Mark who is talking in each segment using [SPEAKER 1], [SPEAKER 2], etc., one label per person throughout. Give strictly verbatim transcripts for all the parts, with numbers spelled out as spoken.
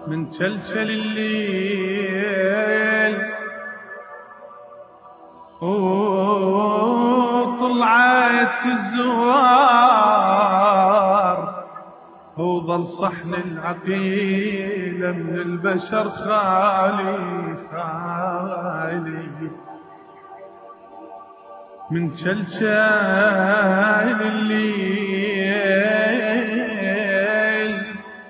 [SPEAKER 1] من تلتل الليل وطلعت الزوار وظل صحن العقيلة من البشر خالي خالي. من تلتل الليل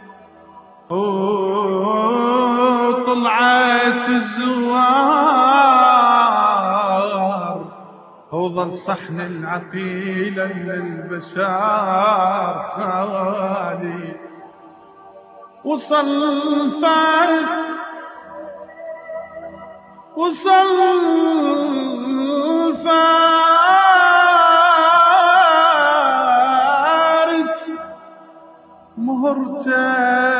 [SPEAKER 1] وطلعت الزوار وظل صحن العقيلة من البشر خالي. وصل فارس وصل فارس مهرته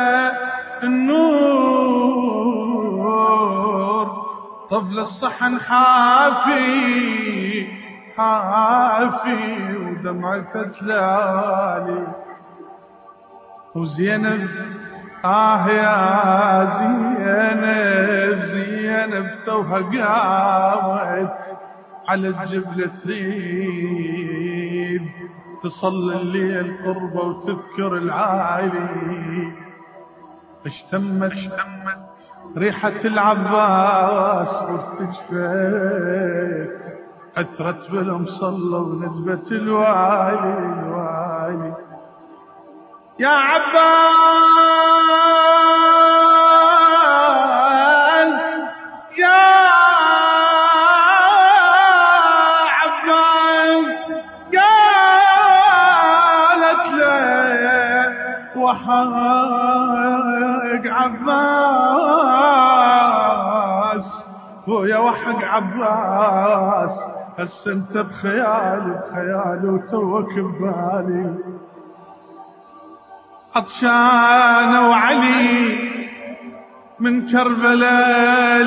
[SPEAKER 1] النور طبل الصحن حافي حافي ودمعة تلالي. وزينب آه يا زينب زينب توها قامت على الجبل تريد تصلي الليل قربه وتذكر العالي. اشتمت ريحة العباس وارتجفت أثرت بالمصلى وندبت الوالي الوالي. يا عباس يا عباس قالت له وحق عباس ويا وحق عباس هسه انت بخيالي بخيالي وتوك ببالي. عطشانة وعلي من كربلاء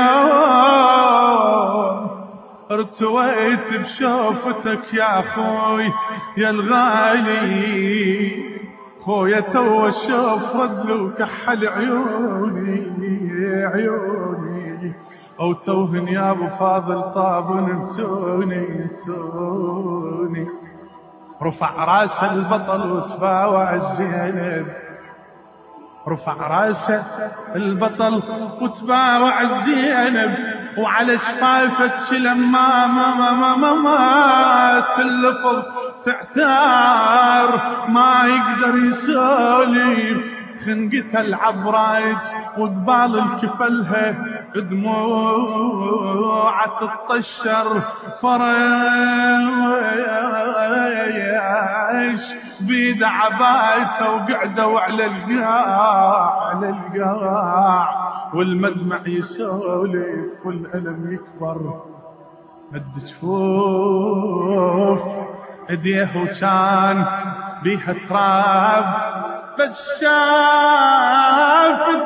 [SPEAKER 1] لليوم ارتويت بشوفتك يا اخوي يا الغالي. خويا تو الشوف ردلو كحل عيوني عيوني او توهن يا ابو فاضل طابن توني توني. رفع راس البطل وتباوع الزينب رفع راس البطل وتباوع الزينب وعلى شفايفك لما ما ما ما ما ما تلفظ تعتار ما يقدر يسولف. خنقتها العبراج وقبال الكفلها دموع تطشر فريش بيد عبايته وقعدوا على القاع على القاع والمدمع يسولف والألم يكبر. مد جفوف ايديه وكان بيها تراب بس شافت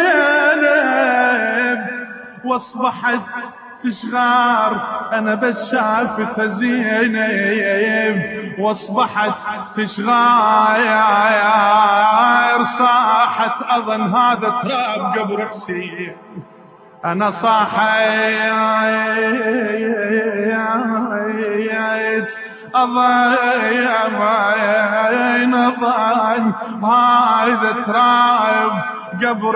[SPEAKER 1] زينب واصبحت تشغار. انا بس شافت زينب واصبحت تشغار. صاحت اظن هذا تراب قبر حسين. انا صاحيت أضاين أضاين هذا تراب قبر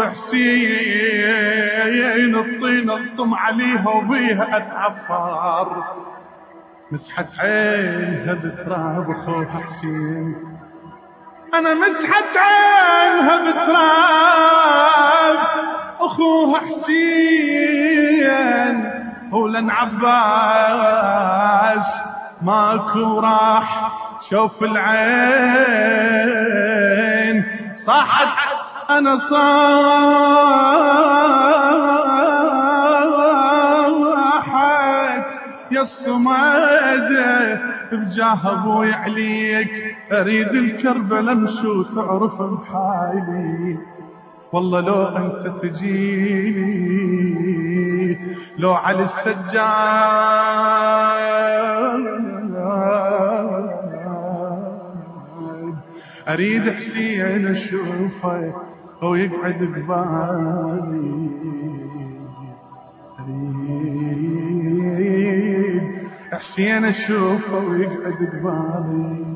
[SPEAKER 1] حسين. الطين الطم عليها وبيها أتعفر مسحت عينها بتراب أخوها حسين. أنا مسحت عينها بتراب أخوها حسين. ولن عباس ماكو راح شوف العين. صاحت انا صاحت يا الصمادة بجاه ابوي عليك اريد الكربلة امشي وتعرف بحالي. والله لو انت تجيني لو على السجاد اريد حسين اشوفه ويقعد قبالي، أريد حسين أشوفه ويقعد قبالي.